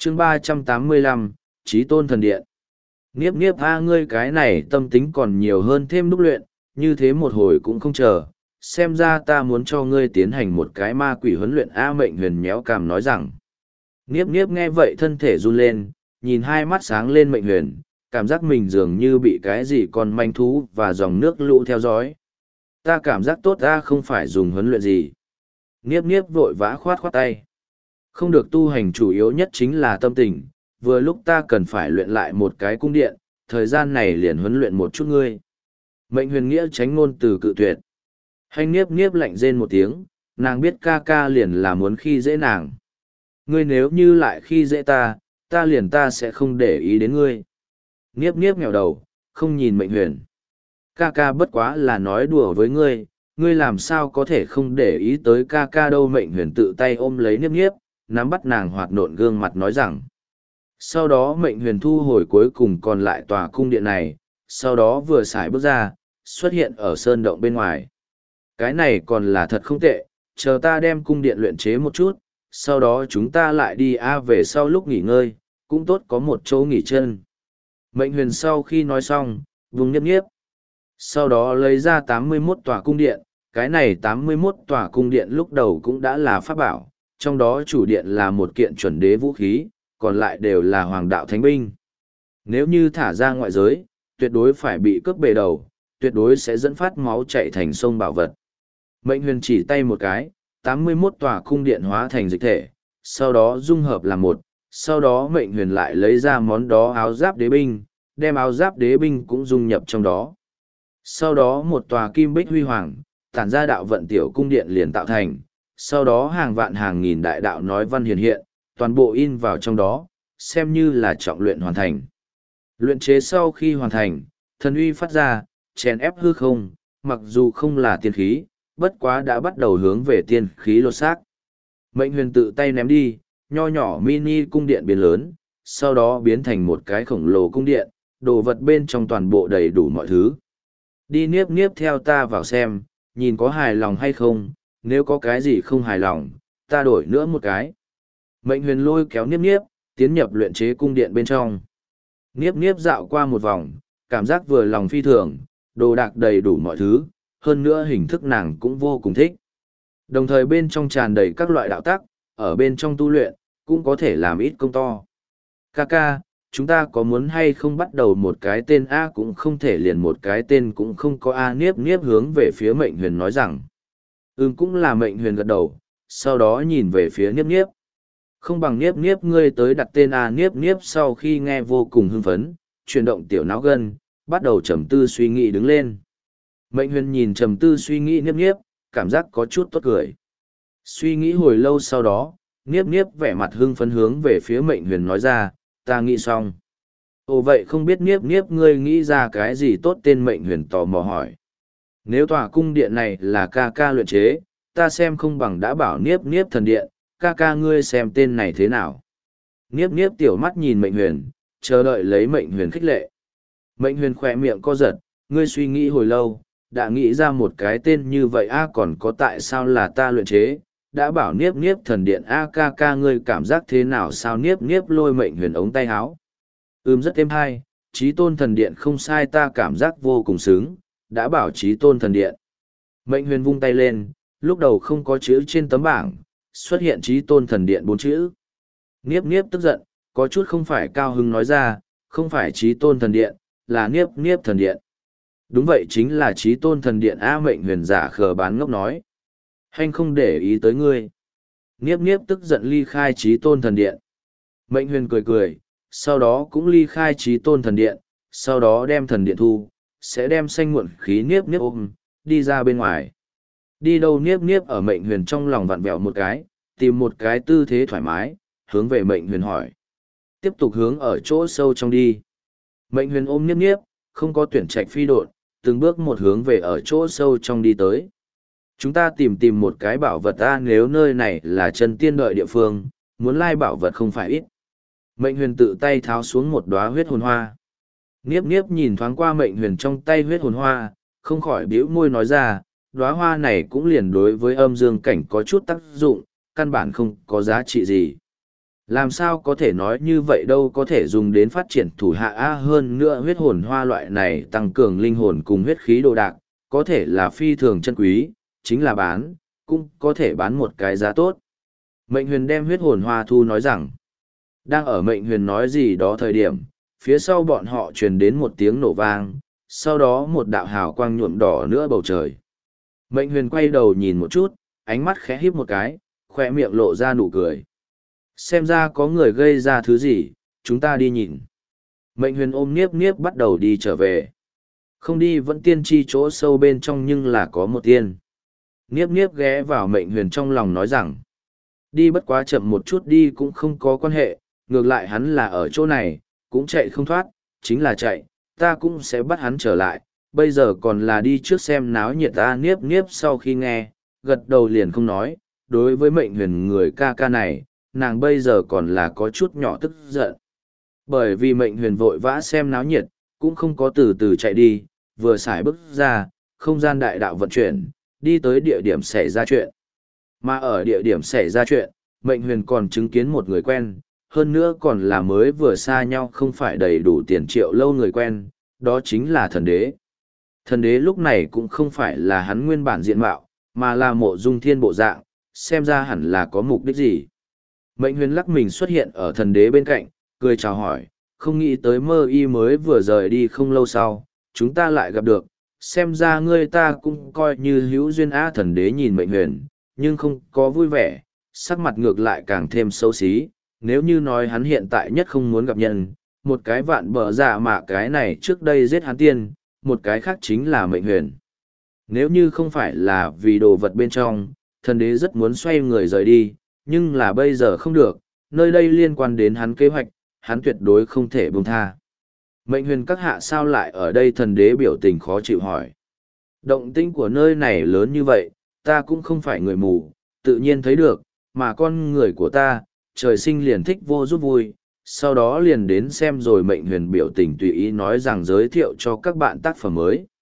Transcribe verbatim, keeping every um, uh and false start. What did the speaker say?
chương ba trăm tám mươi lăm, Chí Tôn Thần Điện. Niếp niếp a ngươi cái này tâm tính còn nhiều hơn thêm đúc luyện, như thế một hồi cũng không chờ, xem ra ta muốn cho ngươi tiến hành một cái ma quỷ huấn luyện. A Mệnh Huyền nhéo cằm nói rằng. Niếp niếp nghe vậy thân thể run lên, nhìn hai mắt sáng lên Mệnh Huyền, cảm giác mình dường như bị cái gì con manh thú và dòng nước lũ theo dõi. Ta cảm giác tốt ta không phải dùng huấn luyện gì. Niếp niếp vội vã khoát khoát tay. Không được, tu hành chủ yếu nhất chính là tâm tình, vừa lúc ta cần phải luyện lại một cái cung điện, thời gian này liền huấn luyện một chút ngươi. Mệnh Huyền nghĩa tránh ngôn từ cự tuyệt. Hành Niếp niếp lạnh rên một tiếng, nàng biết ca ca liền là muốn khi dễ nàng. Ngươi nếu như lại khi dễ ta, ta liền ta sẽ không để ý đến ngươi. Niếp niếp nghèo đầu, không nhìn Mệnh Huyền. Ca ca bất quá là nói đùa với ngươi, ngươi làm sao có thể không để ý tới ca ca đâu. Mệnh Huyền tự tay ôm lấy Niếp niếp, nắm bắt nàng hoạt nộn gương mặt nói rằng. Sau đó Mệnh Huyền thu hồi cuối cùng còn lại tòa cung điện này, sau đó vừa xài bước ra, xuất hiện ở sơn động bên ngoài. Cái này còn là thật không tệ, chờ ta đem cung điện luyện chế một chút, sau đó chúng ta lại đi a về sau lúc nghỉ ngơi, cũng tốt có một chỗ nghỉ chân. Mệnh Huyền sau khi nói xong, vùng Niếp niếp. Sau đó lấy ra tám mươi mốt tòa cung điện, cái này tám mươi mốt tòa cung điện lúc đầu cũng đã là pháp bảo, trong đó chủ điện là một kiện chuẩn đế vũ khí, còn lại đều là hoàng đạo thánh binh. Nếu như thả ra ngoại giới, tuyệt đối phải bị cướp bề đầu, tuyệt đối sẽ dẫn phát máu chạy thành sông bảo vật. Mệnh Huyền chỉ tay một cái, tám mươi mốt tòa cung điện hóa thành dịch thể, sau đó dung hợp làm một, sau đó Mệnh Huyền lại lấy ra món đó áo giáp đế binh, đem áo giáp đế binh cũng dung nhập trong đó. Sau đó một tòa kim bích huy hoàng, tản ra đạo vận tiểu cung điện liền tạo thành, sau đó hàng vạn hàng nghìn đại đạo nói văn hiện hiện, toàn bộ in vào trong đó, xem như là trọng luyện hoàn thành. Luyện chế sau khi hoàn thành, thần uy phát ra, chèn ép hư không, mặc dù không là tiên khí, bất quá đã bắt đầu hướng về tiên khí lột xác. Mệnh Huyền tự tay ném đi, nho nhỏ mini cung điện biến lớn, sau đó biến thành một cái khổng lồ cung điện, đồ vật bên trong toàn bộ đầy đủ mọi thứ. Đi Niếp niếp theo ta vào xem, nhìn có hài lòng hay không, nếu có cái gì không hài lòng, ta đổi nữa một cái. Mệnh Huyền lôi kéo Niếp niếp, tiến nhập luyện chế cung điện bên trong. Niếp niếp dạo qua một vòng, cảm giác vừa lòng phi thường, đồ đạc đầy đủ mọi thứ, hơn nữa hình thức nàng cũng vô cùng thích. Đồng thời bên trong tràn đầy các loại đạo tắc, ở bên trong tu luyện, cũng có thể làm ít công to. Kaka, chúng ta có muốn hay không bắt đầu một cái tên A cũng không thể liền một cái tên cũng không có A. Niếp niếp hướng về phía Mệnh Huyền nói rằng. Ừm, cũng là. Mệnh Huyền gật đầu, sau đó nhìn về phía Niếp niếp. Không bằng Niếp niếp ngươi tới đặt tên A. Niếp niếp sau khi nghe vô cùng hưng phấn, chuyển động tiểu não gân, bắt đầu trầm tư suy nghĩ đứng lên. Mệnh Huyền nhìn trầm tư suy nghĩ Niếp niếp, cảm giác có chút tốt cười. Suy nghĩ hồi lâu sau đó, Niếp niếp vẻ mặt hưng phấn hướng về phía Mệnh Huyền nói ra, ta nghĩ xong. Ồ, vậy không biết Niếp niếp ngươi nghĩ ra cái gì tốt tên? Mệnh Huyền tò mò hỏi. Nếu tòa cung điện này là ca ca luyện chế, ta xem không bằng đã bảo Niếp niếp thần điện, ca ca ngươi xem tên này thế nào. Niếp niếp tiểu mắt nhìn Mệnh Huyền, chờ đợi lấy Mệnh Huyền khích lệ. Mệnh Huyền khỏe miệng co giật, ngươi suy nghĩ hồi lâu, đã nghĩ ra một cái tên như vậy a. Còn có tại sao là ta luyện chế, đã bảo Niếp niếp thần điện a. Ca ca ngươi cảm giác thế nào? Sao? Niếp niếp lôi Mệnh Huyền ống tay áo. Ừm, rất êm hay, Chí Tôn thần điện không sai, ta cảm giác vô cùng sướng, đã bảo Chí Tôn thần điện. Mệnh Huyền vung tay lên, lúc đầu không có chữ trên tấm bảng, xuất hiện Chí Tôn thần điện bốn chữ. Niếp niếp tức giận, có chút không phải cao hứng nói ra, không phải Chí Tôn thần điện, là Niếp niếp thần điện. Đúng vậy, chính là Chí Tôn thần điện a. Mệnh Huyền giả khờ bán ngốc nói. Hành không để ý tới ngươi. Niếp niếp tức giận ly khai Chí Tôn thần điện. Mệnh Huyền cười cười, sau đó cũng ly khai Chí Tôn thần điện, sau đó đem thần điện thu, sẽ đem xanh muộn khí Niếp niếp ôm, đi ra bên ngoài. Đi đâu? Niếp niếp ở Mệnh Huyền trong lòng vặn vẹo một cái, tìm một cái tư thế thoải mái, hướng về Mệnh Huyền hỏi. Tiếp tục hướng ở chỗ sâu trong đi. Mệnh Huyền ôm Niếp niếp, không có tuyển trạch phi độn, từng bước một hướng về ở chỗ sâu trong đi tới. Chúng ta tìm tìm một cái bảo vật ta, nếu nơi này là chân tiên đợi địa phương, muốn lai bảo vật không phải ít. Mệnh Huyền tự tay tháo xuống một đóa huyết hồn hoa. Niếp niếp nhìn thoáng qua Mệnh Huyền trong tay huyết hồn hoa, không khỏi bĩu môi nói ra, đóa hoa này cũng liền đối với âm dương cảnh có chút tác dụng, căn bản không có giá trị gì. Làm sao có thể nói như vậy đâu, có thể dùng đến phát triển thủ hạ A, hơn nữa huyết hồn hoa loại này tăng cường linh hồn cùng huyết khí đồ đạc, có thể là phi thường chân quý, chính là bán, cũng có thể bán một cái giá tốt. Mệnh huyền đem huyết hồn hoa thu nói rằng, đang ở mệnh huyền nói gì đó thời điểm, phía sau bọn họ truyền đến một tiếng nổ vang, sau đó một đạo hào quang nhuộm đỏ nữa bầu trời. Mệnh huyền quay đầu nhìn một chút, ánh mắt khẽ híp một cái, khoe miệng lộ ra nụ cười. Xem ra có người gây ra thứ gì, chúng ta đi nhìn. Mệnh huyền ôm Niếp Niếp bắt đầu đi trở về. Không đi vẫn tiên tri chỗ sâu bên trong nhưng là có một tiên. Niếp Niếp ghé vào mệnh huyền trong lòng nói rằng, đi bất quá chậm một chút đi cũng không có quan hệ, ngược lại hắn là ở chỗ này, cũng chạy không thoát, chính là chạy, ta cũng sẽ bắt hắn trở lại, bây giờ còn là đi trước xem náo nhiệt ta. Niếp Niếp sau khi nghe, gật đầu liền không nói, đối với mệnh huyền người ca ca này, nàng bây giờ còn là có chút nhỏ tức giận. Bởi vì mệnh huyền vội vã xem náo nhiệt, cũng không có từ từ chạy đi, vừa xài bước ra, không gian đại đạo vận chuyển, đi tới địa điểm xảy ra chuyện. Mà ở địa điểm xảy ra chuyện, mệnh huyền còn chứng kiến một người quen, hơn nữa còn là mới vừa xa nhau không phải đầy đủ tiền triệu lâu người quen, đó chính là thần đế. Thần đế lúc này cũng không phải là hắn nguyên bản diện mạo, mà là mộ dung thiên bộ dạng, xem ra hẳn là có mục đích gì. Mệnh huyền lắc mình xuất hiện ở thần đế bên cạnh, cười chào hỏi, không nghĩ tới mơ y mới vừa rời đi không lâu sau, chúng ta lại gặp được, xem ra ngươi ta cũng coi như hữu duyên. Á. Thần đế nhìn mệnh huyền, nhưng không có vui vẻ, sắc mặt ngược lại càng thêm xấu xí, nếu như nói hắn hiện tại nhất không muốn gặp nhân, một cái vạn bờ dạ mà cái này trước đây giết hắn tiên, một cái khác chính là mệnh huyền. Nếu như không phải là vì đồ vật bên trong, thần đế rất muốn xoay người rời đi, nhưng là bây giờ không được, nơi đây liên quan đến hắn kế hoạch, hắn tuyệt đối không thể buông tha. Mệnh huyền các hạ sao lại ở đây? Thần đế biểu tình khó chịu hỏi. Động tĩnh của nơi này lớn như vậy, ta cũng không phải người mù, tự nhiên thấy được, mà con người của ta, trời sinh liền thích vô giúp vui, sau đó liền đến xem rồi. Mệnh huyền biểu tình tùy ý nói rằng giới thiệu cho các bạn tác phẩm mới.